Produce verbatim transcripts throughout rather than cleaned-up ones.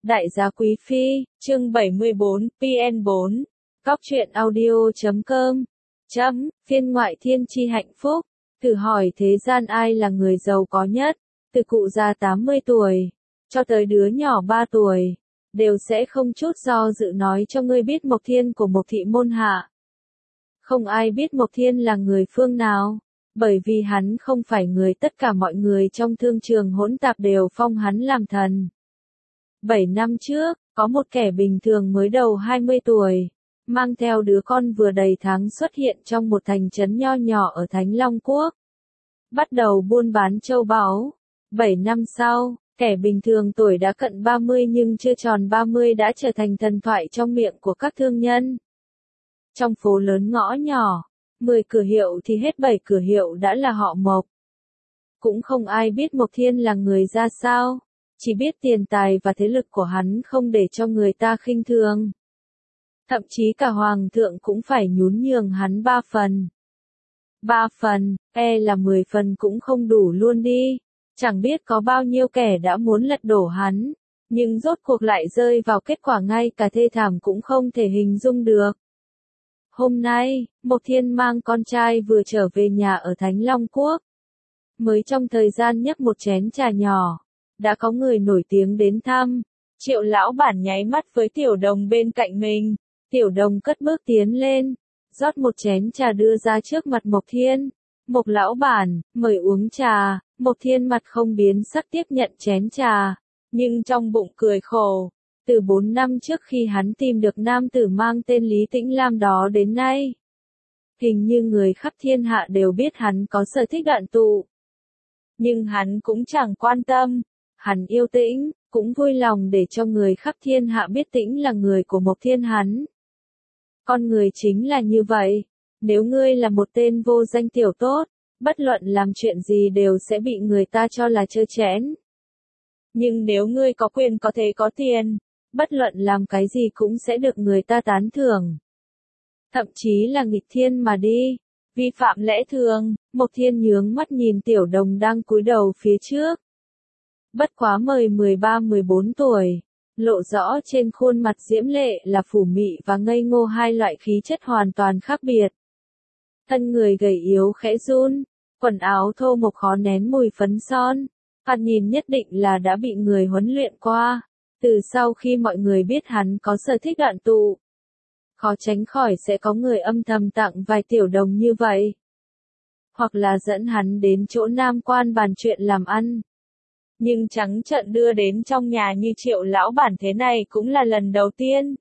Đại gia quý phi, chương bảy mươi bốn, P N bốn, Cóc truyện audio chấm com, chấm, phiên ngoại thiên chi hạnh phúc, thử hỏi thế gian ai là người giàu có nhất, từ cụ già tám mươi tuổi, cho tới đứa nhỏ ba tuổi, đều sẽ không chút do dự nói cho ngươi biết Mộc Thiên của Mộc thị môn hạ. Không ai biết Mộc Thiên là người phương nào, bởi vì hắn không phải người tất cả mọi người trong thương trường hỗn tạp đều phong hắn làm thần. Bảy năm trước, có một kẻ bình thường mới đầu hai mươi tuổi, mang theo đứa con vừa đầy tháng xuất hiện trong một thành trấn nho nhỏ ở Thánh Long Quốc. Bắt đầu buôn bán châu báu. Bảy năm sau, kẻ bình thường tuổi đã cận ba mươi nhưng chưa tròn ba mươi đã trở thành thần thoại trong miệng của các thương nhân. Trong phố lớn ngõ nhỏ, mười cửa hiệu thì hết bảy cửa hiệu đã là họ Mộc. Cũng không ai biết Mộc Thiên là người ra sao. Chỉ biết tiền tài và thế lực của hắn không để cho người ta khinh thường. Thậm chí cả hoàng thượng cũng phải nhún nhường hắn ba phần. Ba phần, e là mười phần cũng không đủ luôn đi. Chẳng biết có bao nhiêu kẻ đã muốn lật đổ hắn, nhưng rốt cuộc lại rơi vào kết quả ngay cả thê thảm cũng không thể hình dung được. Hôm nay, Mộc Thiên mang con trai vừa trở về nhà ở Thánh Long Quốc. Mới trong thời gian nhấp một chén trà nhỏ. Đã có người nổi tiếng đến thăm. Triệu lão bản nháy mắt với Tiểu Đồng bên cạnh mình. Tiểu Đồng cất bước tiến lên, rót một chén trà đưa ra trước mặt Mộc Thiên. Mộc lão bản, mời uống trà. Mộc Thiên mặt không biến sắc tiếp nhận chén trà, nhưng trong bụng cười khổ. Từ bốn năm trước khi hắn tìm được nam tử mang tên Lý Tĩnh Lam đó đến nay, hình như người khắp thiên hạ đều biết hắn có sở thích đoạn tụ. Nhưng hắn cũng chẳng quan tâm. Hắn yêu Tĩnh, cũng vui lòng để cho người khắp thiên hạ biết Tĩnh là người của Mộc Thiên hắn. Con người chính là như vậy. Nếu ngươi là một tên vô danh tiểu tốt, bất luận làm chuyện gì đều sẽ bị người ta cho là trơ trẽn. Nhưng nếu ngươi có quyền có thể có tiền, bất luận làm cái gì cũng sẽ được người ta tán thưởng. Thậm chí là nghịch thiên mà đi, vi phạm lẽ thường. Mộc Thiên nhướng mắt nhìn Tiểu Đồng đang cúi đầu phía trước. Bất quá mười mười ba mười bốn tuổi, lộ rõ trên khuôn mặt diễm lệ là phủ mị và ngây ngô, hai loại khí chất hoàn toàn khác biệt. Thân người gầy yếu khẽ run, quần áo thô mộc khó nén mùi phấn son, thoạt nhìn nhất định là đã bị người huấn luyện qua. Từ sau khi mọi người biết hắn có sở thích đoạn tụ, khó tránh khỏi sẽ có người âm thầm tặng vài Tiểu Đồng như vậy. Hoặc là dẫn hắn đến chỗ nam quan bàn chuyện làm ăn. Nhưng trắng trợn đưa đến trong nhà như Triệu lão bản thế này cũng là lần đầu tiên.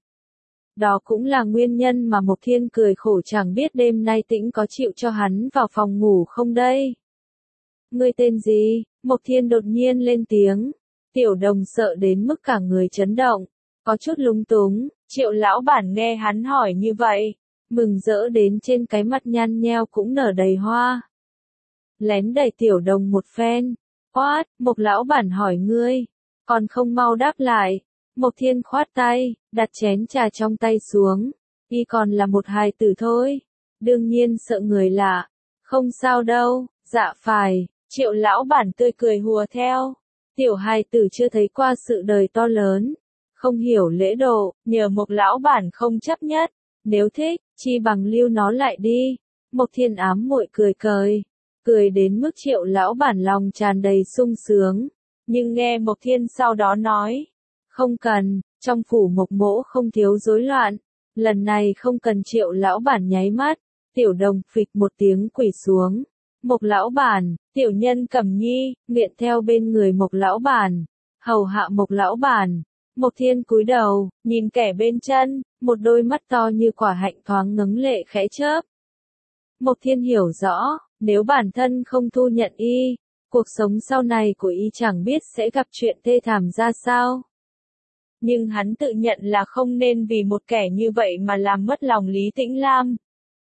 Đó cũng là nguyên nhân mà Mộc Thiên cười khổ chẳng biết đêm nay Tĩnh có chịu cho hắn vào phòng ngủ không đây. Ngươi tên gì? Mộc Thiên đột nhiên lên tiếng. Tiểu Đồng sợ đến mức cả người chấn động, có chút lúng túng. Triệu lão bản nghe hắn hỏi như vậy, mừng rỡ đến trên cái mặt nhăn nheo cũng nở đầy hoa. Lén đẩy Tiểu Đồng một phen. Khoát, Mộc lão bản hỏi ngươi, còn không mau đáp lại. Mộc Thiên khoát tay, đặt chén trà trong tay xuống. Y còn là một hài tử thôi. Đương nhiên sợ người lạ. Không sao đâu, dạ phải. Triệu lão bản tươi cười hùa theo. Tiểu hài tử chưa thấy qua sự đời to lớn. Không hiểu lễ độ, nhờ Mộc lão bản không chấp nhất. Nếu thích, chi bằng lưu nó lại đi. Mộc Thiên ám muội cười cười. Cười đến mức Triệu lão bản lòng tràn đầy sung sướng. Nhưng nghe Mộc Thiên sau đó nói. Không cần, trong phủ Mộc mỗ không thiếu rối loạn. Lần này không cần. Triệu lão bản nháy mắt. Tiểu Đồng phịch một tiếng quỳ xuống. Mộc lão bản, tiểu nhân Cẩm Nhi, nghiện theo bên người Mộc lão bản. Hầu hạ Mộc lão bản. Mộc Thiên cúi đầu, nhìn kẻ bên chân, một đôi mắt to như quả hạnh thoáng ngấn lệ khẽ chớp. Mộc Thiên hiểu rõ, nếu bản thân không thu nhận y, cuộc sống sau này của y chẳng biết sẽ gặp chuyện thê thảm ra sao. Nhưng hắn tự nhận là không nên vì một kẻ như vậy mà làm mất lòng Lý Tĩnh Lam.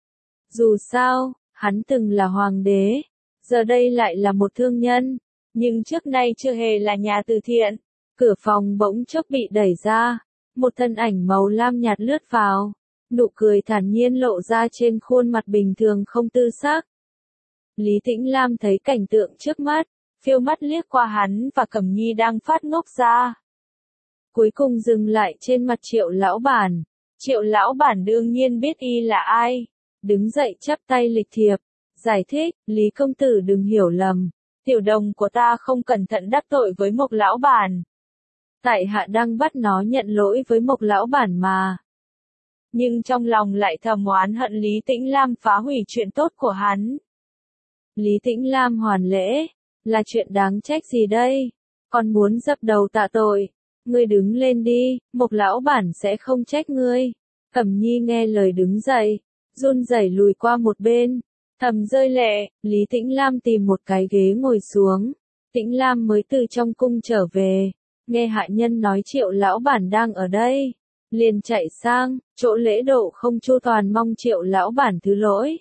Dù sao, hắn từng là hoàng đế, giờ đây lại là một thương nhân, nhưng trước nay chưa hề là nhà từ thiện. Cửa phòng bỗng chốc bị đẩy ra, một thân ảnh màu lam nhạt lướt vào, nụ cười thản nhiên lộ ra trên khuôn mặt bình thường không tư sắc. Lý Tĩnh Lam thấy cảnh tượng trước mắt, phiêu mắt liếc qua hắn và Cẩm Nhi đang phát ngốc ra. cuối cùng dừng lại trên mặt Triệu lão bản. Triệu lão bản đương nhiên biết y là ai, đứng dậy chắp tay lịch thiệp, giải thích, Lý công tử đừng hiểu lầm, tiểu đồng của ta không cẩn thận đắc tội với Mộc lão bản. Tại hạ đang bắt nó nhận lỗi với Mộc lão bản mà. Nhưng trong lòng lại thầm oán hận Lý Tĩnh Lam phá hủy chuyện tốt của hắn. Lý Tĩnh Lam hoàn lễ, là chuyện đáng trách gì đây? Còn muốn dập đầu tạ tội. Ngươi đứng lên đi, Mộc lão bản sẽ không trách ngươi. Cẩm Nhi nghe lời đứng dậy, run rẩy lùi qua một bên, thầm rơi lệ. Lý Tĩnh Lam tìm một cái ghế ngồi xuống. Tĩnh Lam mới từ trong cung trở về, nghe hạ nhân nói Triệu lão bản đang ở đây, liền chạy sang, chỗ lễ độ không chu toàn mong Triệu lão bản thứ lỗi.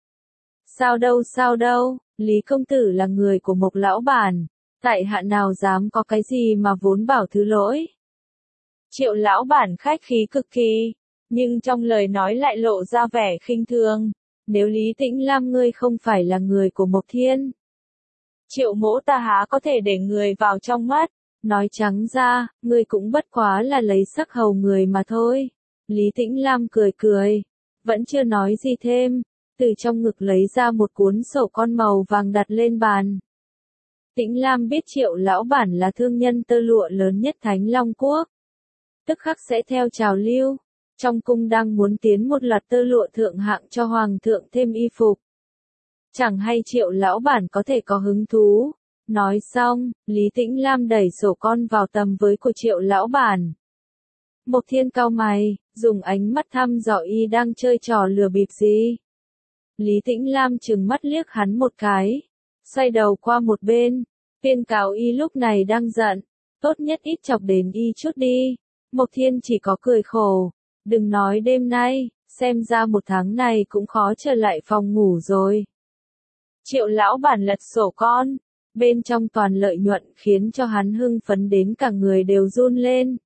Sao đâu sao đâu, Lý công tử là người của Mộc lão bản, tại hạ nào dám có cái gì mà vốn bảo thứ lỗi. Triệu lão bản khách khí cực kỳ, nhưng trong lời nói lại lộ ra vẻ khinh thường. Nếu Lý Tĩnh Lam ngươi không phải là người của Mộc Thiên, Triệu mỗ ta há có thể để người vào trong mắt. Nói trắng ra, ngươi cũng bất quá là lấy sắc hầu người mà thôi. Lý Tĩnh Lam cười cười, vẫn chưa nói gì thêm, từ trong ngực lấy ra một cuốn sổ con màu vàng đặt lên bàn. Tĩnh Lam biết Triệu lão bản là thương nhân tơ lụa lớn nhất Thánh Long Quốc, tức khắc sẽ theo trào lưu. Trong cung đang muốn tiến một loạt tơ lụa thượng hạng cho hoàng thượng thêm y phục. Chẳng hay Triệu lão bản có thể có hứng thú. Nói xong, Lý Tĩnh Lam đẩy sổ con vào tầm với của Triệu lão bản. Mộc Thiên cau mày, dùng ánh mắt thăm dò y đang chơi trò lừa bịp gì. Lý Tĩnh Lam trừng mắt liếc hắn một cái, xoay đầu qua một bên, tuyên cáo y lúc này đang giận, tốt nhất ít chọc đến y chút đi. Mộc Thiên chỉ có cười khổ, đừng nói đêm nay, xem ra một tháng này cũng khó trở lại phòng ngủ rồi. Triệu lão bản lật sổ con, bên trong toàn lợi nhuận khiến cho hắn hưng phấn đến cả người đều run lên.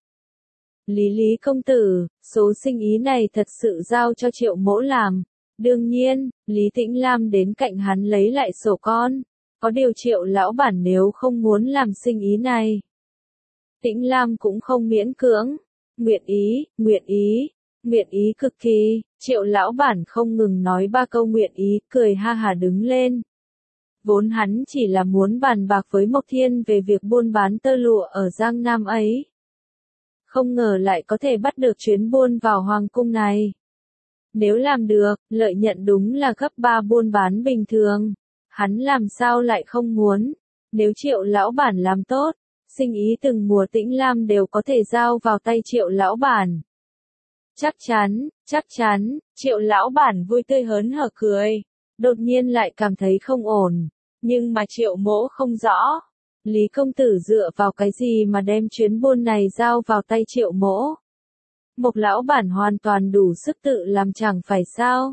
Lý Lý công tử, số sinh ý này thật sự giao cho Triệu mỗ làm. Đương nhiên, Lý Tĩnh Lam đến cạnh hắn lấy lại sổ con. Có điều Triệu lão bản nếu không muốn làm sinh ý này, Tĩnh Lam cũng không miễn cưỡng. Nguyện ý, nguyện ý, nguyện ý cực kỳ. Triệu lão bản không ngừng nói ba câu nguyện ý, cười ha hà đứng lên. Vốn hắn chỉ là muốn bàn bạc với Mộc Thiên về việc buôn bán tơ lụa ở Giang Nam ấy. Không ngờ lại có thể bắt được chuyến buôn vào hoàng cung này. Nếu làm được, lợi nhuận đúng là gấp ba buôn bán bình thường. Hắn làm sao lại không muốn. Nếu Triệu lão bản làm tốt, sinh ý từng mùa Tĩnh Lam đều có thể giao vào tay Triệu lão bản. Chắc chắn, chắc chắn, Triệu lão bản vui tươi hớn hở cười. Đột nhiên lại cảm thấy không ổn. Nhưng mà Triệu mỗ không rõ. Lý công tử dựa vào cái gì mà đem chuyến buôn này giao vào tay Triệu mỗ? Mộc lão bản hoàn toàn đủ sức tự làm chẳng phải sao?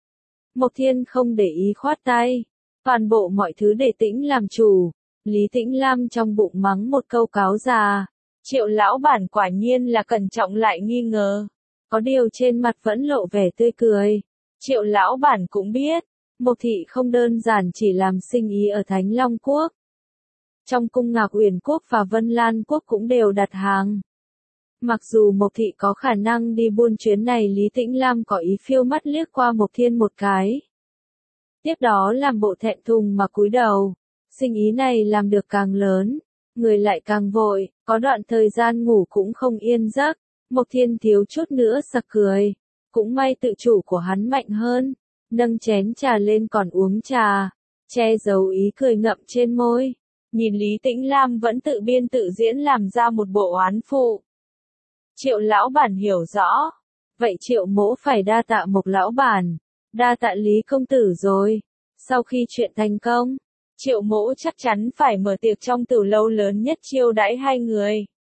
Mộc Thiên không để ý khoát tay. Toàn bộ mọi thứ để Tĩnh làm chủ. Lý Tĩnh Lam trong bụng mắng một câu cáo già. Triệu lão bản quả nhiên là cẩn trọng lại nghi ngờ. Có điều trên mặt vẫn lộ vẻ tươi cười. Triệu lão bản cũng biết, Mộc thị không đơn giản chỉ làm sinh ý ở Thánh Long Quốc. Trong cung Ngạc Uyển Quốc và Vân Lan Quốc cũng đều đặt hàng. Mặc dù Mộc thị có khả năng đi buôn chuyến này, Lý Tĩnh Lam có ý phiêu mắt liếc qua Mộc Thiên một cái. Tiếp đó làm bộ thẹn thùng mà cúi đầu. Sinh ý này làm được càng lớn, người lại càng vội, có đoạn thời gian ngủ cũng không yên giấc. Mộc Thiên thiếu chút nữa sặc cười. Cũng may tự chủ của hắn mạnh hơn. Nâng chén trà lên còn uống trà, che giấu ý cười ngậm trên môi. Nhìn Lý Tĩnh Lam vẫn tự biên tự diễn làm ra một bộ oán phụ. Triệu lão bản hiểu rõ. Vậy Triệu mỗ phải đa tạ Mộc lão bản, đa tạ Lý công tử rồi. Sau khi chuyện thành công, Triệu mỗ chắc chắn phải mở tiệc trong tử lâu lớn nhất chiêu đãi hai người.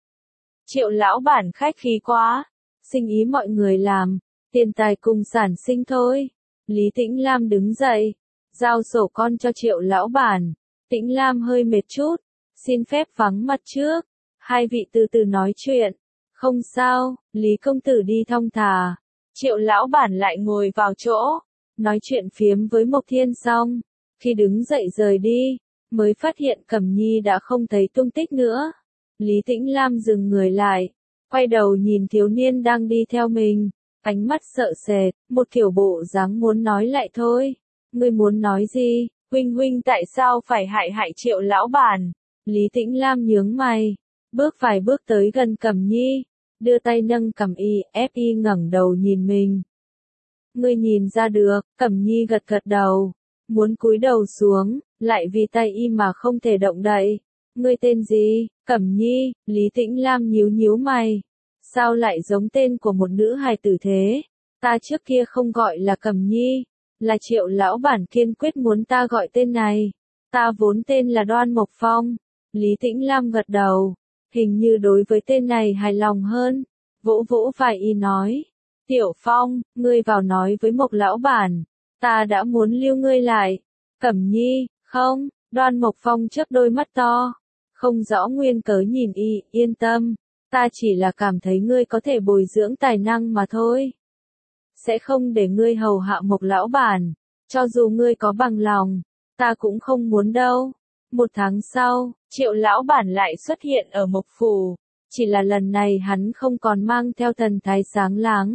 Triệu lão bản khách khí quá. Sinh ý mọi người làm, tiền tài cùng sản sinh thôi. Lý Tĩnh Lam đứng dậy, giao sổ con cho Triệu lão bản. Tĩnh Lam hơi mệt chút, xin phép vắng mặt trước. Hai vị từ từ nói chuyện. Không sao, Lý công tử đi thong thả. Triệu lão bản lại ngồi vào chỗ, nói chuyện phiếm với Mộc Thiên xong. Khi đứng dậy rời đi, mới phát hiện Cẩm Nhi đã không thấy tung tích nữa. Lý Tĩnh Lam dừng người lại, quay đầu nhìn thiếu niên đang đi theo mình, ánh mắt sợ sệt, một kiểu bộ dáng muốn nói lại thôi. Ngươi muốn nói gì, huynh huynh tại sao phải hại hại Triệu lão bản? Lý Tĩnh Lam nhướng mày, bước vài bước tới gần Cẩm Nhi, đưa tay nâng cằm y, ép y ngẩng đầu nhìn mình. Ngươi nhìn ra được, Cẩm Nhi gật gật đầu, muốn cúi đầu xuống, lại vì tay y mà không thể động đậy. Ngươi tên gì? Cẩm Nhi. Lý Tĩnh Lam nhíu nhíu mày. Sao lại giống tên của một nữ hài tử thế? Ta trước kia không gọi là Cẩm Nhi, là Triệu lão bản kiên quyết muốn ta gọi tên này. Ta vốn tên là Đoan Mộc Phong. Lý Tĩnh Lam gật đầu, hình như đối với tên này hài lòng hơn, vỗ vỗ vai y nói. Tiểu Phong, ngươi vào nói với Mộc lão bản, ta đã muốn lưu ngươi lại. Cẩm Nhi, không, Đoan Mộc Phong chớp đôi mắt to, không rõ nguyên cớ nhìn y, yên tâm, ta chỉ là cảm thấy ngươi có thể bồi dưỡng tài năng mà thôi. Sẽ không để ngươi hầu hạ Mộc lão bản, cho dù ngươi có bằng lòng, ta cũng không muốn đâu. Một tháng sau, Triệu lão bản lại xuất hiện ở Mộc phủ, chỉ là lần này hắn không còn mang theo thần thái sáng láng,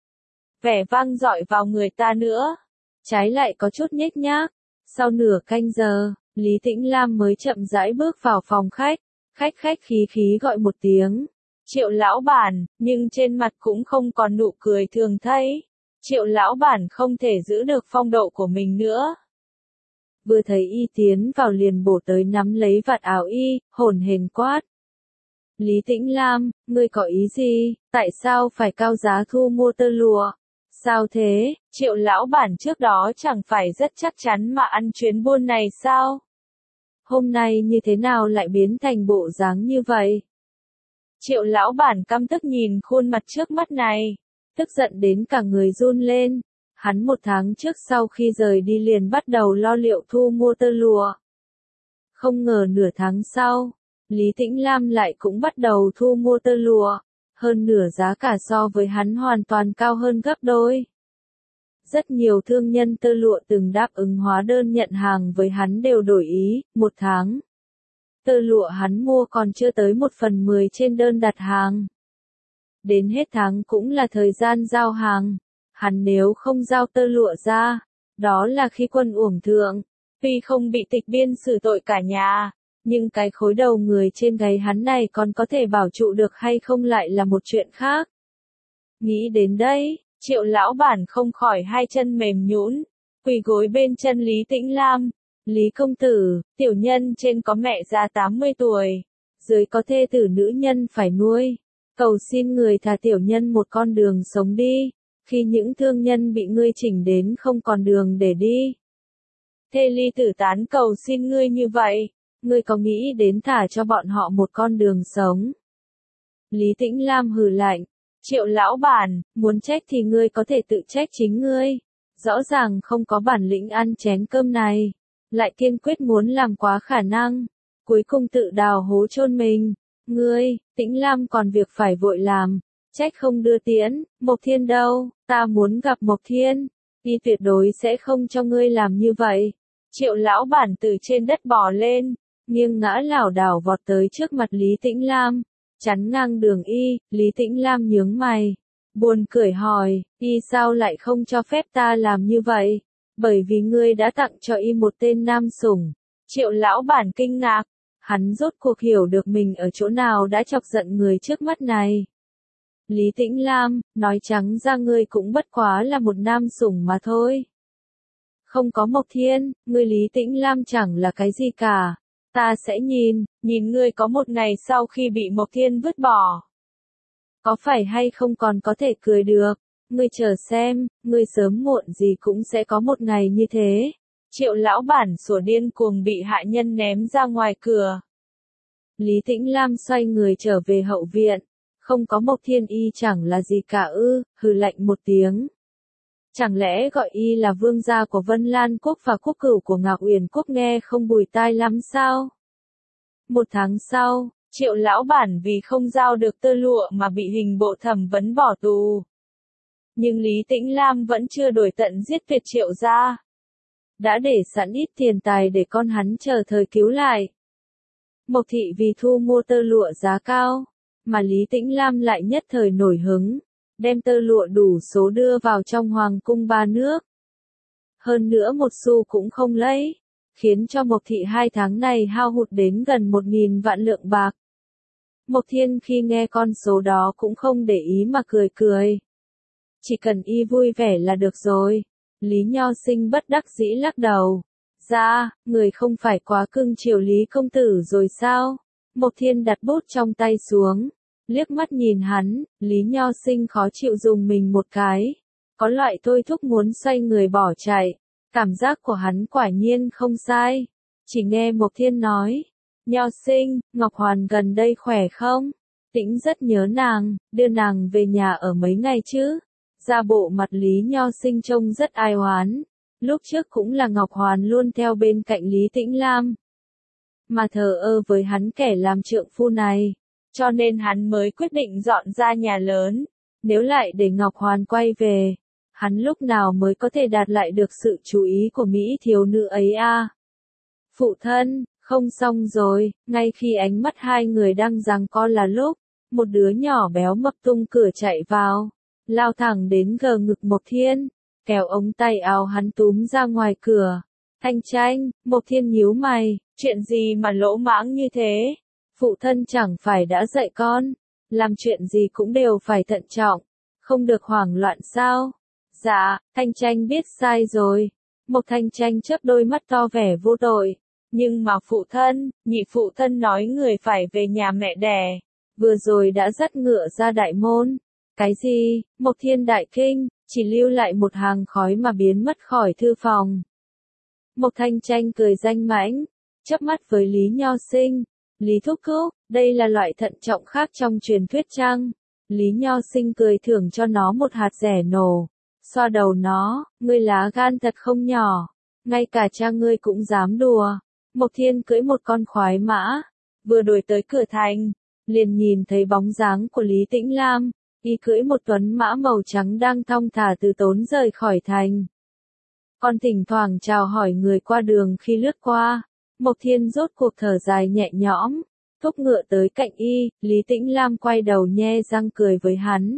vẻ vang dội vào người ta nữa, trái lại có chút nhếch nhác. Sau nửa canh giờ, Lý Tĩnh Lam mới chậm rãi bước vào phòng khách, khách khách khí khí gọi một tiếng, Triệu lão bản, nhưng trên mặt cũng không còn nụ cười thường thấy. Triệu lão bản không thể giữ được phong độ của mình nữa. Vừa thấy y tiến vào liền bổ tới nắm lấy vạt áo y, hổn hển quát. Lý Tĩnh Lam, ngươi có ý gì, tại sao phải cao giá thu mua tơ lụa? Sao thế, Triệu lão bản trước đó chẳng phải rất chắc chắn mà ăn chuyến buôn này sao? Hôm nay như thế nào lại biến thành bộ dáng như vậy? Triệu lão bản căm tức nhìn khuôn mặt trước mắt này, tức giận đến cả người run lên. Hắn một tháng trước sau khi rời đi liền bắt đầu lo liệu thu mua tơ lụa. Không ngờ nửa tháng sau, Lý Tĩnh Lam lại cũng bắt đầu thu mua tơ lụa, hơn nửa giá cả so với hắn hoàn toàn cao hơn gấp đôi. Rất nhiều thương nhân tơ lụa từng đáp ứng hóa đơn nhận hàng với hắn đều đổi ý, một tháng. Tơ lụa hắn mua còn chưa tới một phần mười trên đơn đặt hàng. Đến hết tháng cũng là thời gian giao hàng. Hắn nếu không giao tơ lụa ra, đó là khi quân uổng thượng, tuy không bị tịch biên xử tội cả nhà, nhưng cái khối đầu người trên gáy hắn này còn có thể bảo trụ được hay không lại là một chuyện khác. Nghĩ đến đây, Triệu lão bản không khỏi hai chân mềm nhũn, quỳ gối bên chân Lý Tĩnh Lam. Lý công tử, tiểu nhân trên có mẹ già tám mươi tuổi, dưới có thê tử nữ nhân phải nuôi, cầu xin người thả tiểu nhân một con đường sống đi. Khi những thương nhân bị ngươi chỉnh đến không còn đường để đi, thê ly tử tán cầu xin ngươi như vậy, ngươi có nghĩ đến thả cho bọn họ một con đường sống? Lý Tĩnh Lam hừ lạnh, Triệu lão bản, muốn trách thì ngươi có thể tự trách chính ngươi, rõ ràng không có bản lĩnh ăn chén cơm này, lại kiên quyết muốn làm quá khả năng, cuối cùng tự đào hố chôn mình. Ngươi, Tĩnh Lam còn việc phải vội làm. Trách không đưa tiễn, Mộc Thiên đâu, ta muốn gặp Mộc Thiên, y tuyệt đối sẽ không cho ngươi làm như vậy. Triệu lão bản từ trên đất bò lên, nghiêng ngã lảo đảo vọt tới trước mặt Lý Tĩnh Lam, chắn ngang đường y. Lý Tĩnh Lam nhướng mày, buồn cười hỏi, y sao lại không cho phép ta làm như vậy? Bởi vì ngươi đã tặng cho y một tên nam sủng. Triệu lão bản kinh ngạc, hắn rốt cuộc hiểu được mình ở chỗ nào đã chọc giận người trước mắt này. Lý Tĩnh Lam, nói trắng ra ngươi cũng bất quá là một nam sủng mà thôi. Không có Mộc Thiên, ngươi Lý Tĩnh Lam chẳng là cái gì cả. Ta sẽ nhìn, nhìn ngươi có một ngày sau khi bị Mộc Thiên vứt bỏ. Có phải hay không còn có thể cười được, ngươi chờ xem, ngươi sớm muộn gì cũng sẽ có một ngày như thế. Triệu lão bản sủa điên cuồng bị hạ nhân ném ra ngoài cửa. Lý Tĩnh Lam xoay người trở về hậu viện. Không có Mộc Thiên y chẳng là gì cả ư, hừ lạnh một tiếng. Chẳng lẽ gọi y là vương gia của Vân Lan Quốc và quốc cửu của Ngạc Uyển Quốc nghe không bùi tai lắm sao? Một tháng sau, Triệu lão bản vì không giao được tơ lụa mà bị hình bộ thẩm vấn bỏ tù. Nhưng Lý Tĩnh Lam vẫn chưa đổi tận giết tuyệt Triệu gia. Đã để sẵn ít tiền tài để con hắn chờ thời cứu lại. Mộc thị vì thu mua tơ lụa giá cao, mà Lý Tĩnh Lam lại nhất thời nổi hứng, đem tơ lụa đủ số đưa vào trong hoàng cung ba nước. Hơn nữa một xu cũng không lấy, khiến cho Mộc thị hai tháng này hao hụt đến gần một nghìn vạn lượng bạc. Mộc Thiên khi nghe con số đó cũng không để ý mà cười cười. Chỉ cần y vui vẻ là được rồi. Lý Nho Sinh bất đắc dĩ lắc đầu. Dạ, người không phải quá cưng chiều Lý công tử rồi sao? Mộc Thiên đặt bút trong tay xuống, liếc mắt nhìn hắn, Lý Nho Sinh khó chịu dùng mình một cái. Có loại thôi thúc muốn xoay người bỏ chạy. Cảm giác của hắn quả nhiên không sai. Chỉ nghe Mộc Thiên nói. Nho Sinh, Ngọc Hoàn gần đây khỏe không? Tĩnh rất nhớ nàng, đưa nàng về nhà ở mấy ngày chứ. Ra bộ mặt Lý Nho Sinh trông rất ai oán. Lúc trước cũng là Ngọc Hoàn luôn theo bên cạnh Lý Tĩnh Lam. Mà thờ ơ với hắn kẻ làm trượng phu này. Cho nên hắn mới quyết định dọn ra nhà lớn. Nếu lại để Ngọc Hoàn quay về, hắn lúc nào mới có thể đạt lại được sự chú ý của Mỹ thiếu nữ ấy a? À? Phụ thân, không xong rồi, ngay khi ánh mắt hai người đang giằng co là lúc, một đứa nhỏ béo mập tung cửa chạy vào, lao thẳng đến gờ ngực Mộc Thiên, kéo ống tay áo hắn túm ra ngoài cửa. Thanh Tranh, Mộc Thiên nhíu mày, chuyện gì mà lỗ mãng như thế? Phụ thân chẳng phải đã dạy con, làm chuyện gì cũng đều phải thận trọng, không được hoảng loạn sao? Dạ, Thanh Tranh biết sai rồi. Mộc Thanh Tranh chớp đôi mắt to vẻ vô tội. Nhưng mà phụ thân, nhị phụ thân nói người phải về nhà mẹ đẻ. Vừa rồi đã dắt ngựa ra đại môn. Cái gì? Mộc Thiên đại kinh, chỉ lưu lại một hàng khói mà biến mất khỏi thư phòng. Mộc Thanh Tranh cười danh mãnh, chớp mắt với Lý Nho Sinh. Lý thúc thúc, đây là loại thận trọng khác trong truyền thuyết chăng? Lý Nho Sinh cười thưởng cho nó một hạt rẻ nổ. Xoa đầu nó, ngươi lá gan thật không nhỏ. Ngay cả cha ngươi cũng dám đùa. Mộc Thiên cưỡi một con khoái mã, vừa đuổi tới cửa thành, liền nhìn thấy bóng dáng của Lý Tĩnh Lam, y cưỡi một tuấn mã màu trắng đang thong thả từ tốn rời khỏi thành. Còn thỉnh thoảng chào hỏi người qua đường khi lướt qua, Mộc Thiên rốt cuộc thở dài nhẹ nhõm, thúc ngựa tới cạnh y, Lý Tĩnh Lam quay đầu nhe răng cười với hắn.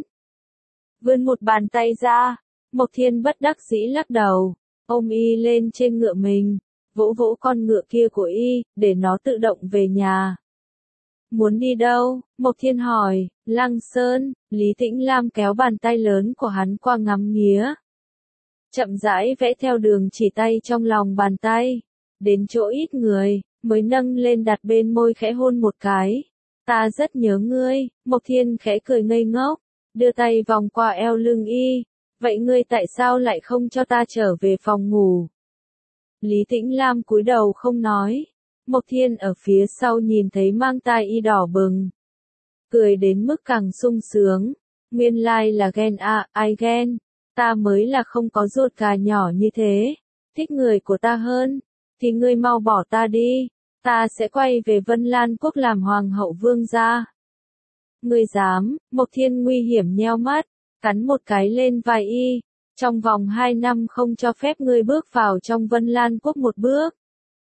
Vươn một bàn tay ra, Mộc Thiên bất đắc dĩ lắc đầu, ôm y lên trên ngựa mình. Vỗ vỗ con ngựa kia của y, để nó tự động về nhà. Muốn đi đâu? Mộc Thiên hỏi. Lăng Sơn. Lý Tĩnh Lam kéo bàn tay lớn của hắn qua ngắm nghía. Chậm rãi vẽ theo đường chỉ tay trong lòng bàn tay. Đến chỗ ít người, mới nâng lên đặt bên môi khẽ hôn một cái. Ta rất nhớ ngươi. Mộc Thiên khẽ cười ngây ngốc, đưa tay vòng qua eo lưng y. Vậy ngươi tại sao lại không cho ta trở về phòng ngủ? Lý Tĩnh Lam cúi đầu không nói. Mộc Thiên ở phía sau nhìn thấy mang tai y đỏ bừng. Cười đến mức càng sung sướng. Nguyên lai là ghen à, ai ghen. Ta mới là không có ruột gà nhỏ như thế. Thích người của ta hơn. Thì ngươi mau bỏ ta đi. Ta sẽ quay về Vân Lan Quốc làm hoàng hậu vương gia. Ngươi dám? Mộc Thiên nguy hiểm nheo mắt, cắn một cái lên vai y. Trong vòng hai năm không cho phép ngươi bước vào trong Vân Lan Quốc một bước.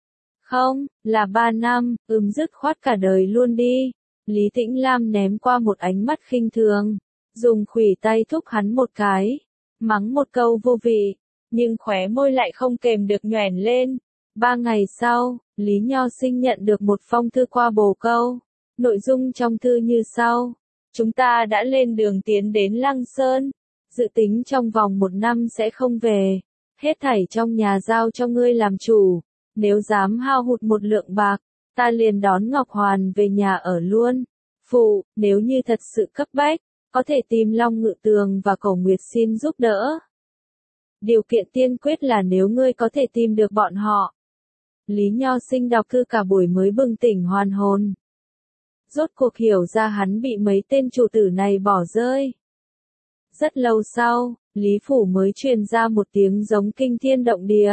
Không, là ba năm, ừm dứt khoát cả đời luôn đi. Lý Tĩnh Lam ném qua một ánh mắt khinh thường, dùng khuỷu tay thúc hắn một cái, mắng một câu vô vị, nhưng khóe môi lại không kềm được nhoẻn lên. Ba ngày sau, Lý Nho Sinh nhận được một phong thư qua bồ câu. Nội dung trong thư như sau. Chúng ta đã lên đường tiến đến Lăng Sơn. Dự tính trong vòng một năm sẽ không về. Hết thảy trong nhà giao cho ngươi làm chủ. Nếu dám hao hụt một lượng bạc, ta liền đón Ngọc Hoàn về nhà ở luôn. Phụ, nếu như thật sự cấp bách, có thể tìm Long Ngự Tường và Cổ Nguyệt xin giúp đỡ. Điều kiện tiên quyết là nếu ngươi có thể tìm được bọn họ. Lý Nho Sinh đọc thư cả buổi mới bừng tỉnh hoàn hồn. Rốt cuộc hiểu ra hắn bị mấy tên chủ tử này bỏ rơi. Rất lâu sau, Lý Phủ mới truyền ra một tiếng giống kinh thiên động địa.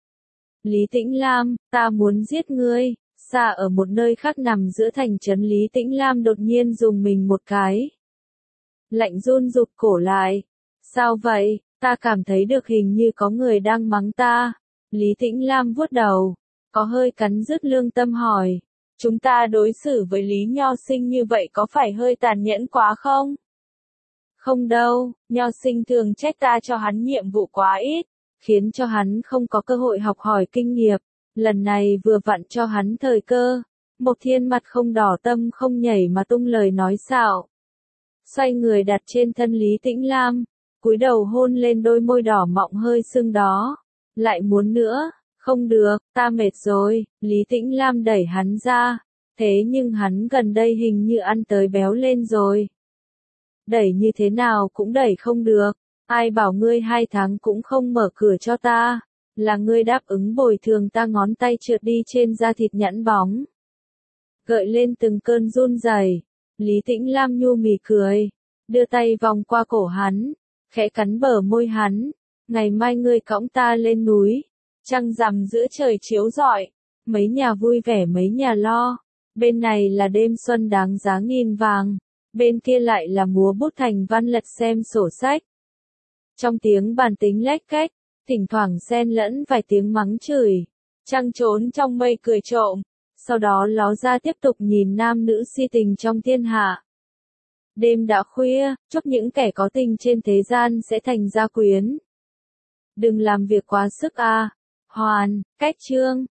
Lý Tĩnh Lam, ta muốn giết ngươi. Xa ở một nơi khác nằm giữa thành trấn, Lý Tĩnh Lam đột nhiên dùng mình một cái. Lạnh run rụt cổ lại. Sao vậy? Ta cảm thấy được hình như có người đang mắng ta. Lý Tĩnh Lam vuốt đầu, có hơi cắn rứt lương tâm hỏi. Chúng ta đối xử với Lý Nho Sinh như vậy có phải hơi tàn nhẫn quá không? Không đâu, Nho Sinh thường trách ta cho hắn nhiệm vụ quá ít, khiến cho hắn không có cơ hội học hỏi kinh nghiệm. Lần này vừa vặn cho hắn thời cơ. Mộc Thiên mặt không đỏ tâm không nhảy mà tung lời nói xạo. Xoay người đặt trên thân Lý Tĩnh Lam, cúi đầu hôn lên đôi môi đỏ mọng hơi sưng đó. Lại muốn nữa, không được, ta mệt rồi, Lý Tĩnh Lam đẩy hắn ra. Thế nhưng hắn gần đây hình như ăn tới béo lên rồi. Đẩy như thế nào cũng đẩy không được, ai bảo ngươi hai tháng cũng không mở cửa cho ta, là ngươi đáp ứng bồi thường ta ngón tay trượt đi trên da thịt nhẵn bóng. Gợi lên từng cơn run rẩy, Lý Tĩnh Lam nhu mì cười, đưa tay vòng qua cổ hắn, khẽ cắn bờ môi hắn, ngày mai ngươi cõng ta lên núi, trăng rằm giữa trời chiếu rọi, mấy nhà vui vẻ mấy nhà lo, bên này là đêm xuân đáng giá nghìn vàng, bên kia lại là múa bút thành văn lật xem sổ sách. Trong tiếng bàn tính lách cách, thỉnh thoảng xen lẫn vài tiếng mắng chửi, trăng trốn trong mây cười trộm, sau đó ló ra tiếp tục nhìn nam nữ si tình trong thiên hạ. Đêm đã khuya, chúc những kẻ có tình trên thế gian sẽ thành gia quyến. Đừng làm việc quá sức a. À. Hoàn, cách chương.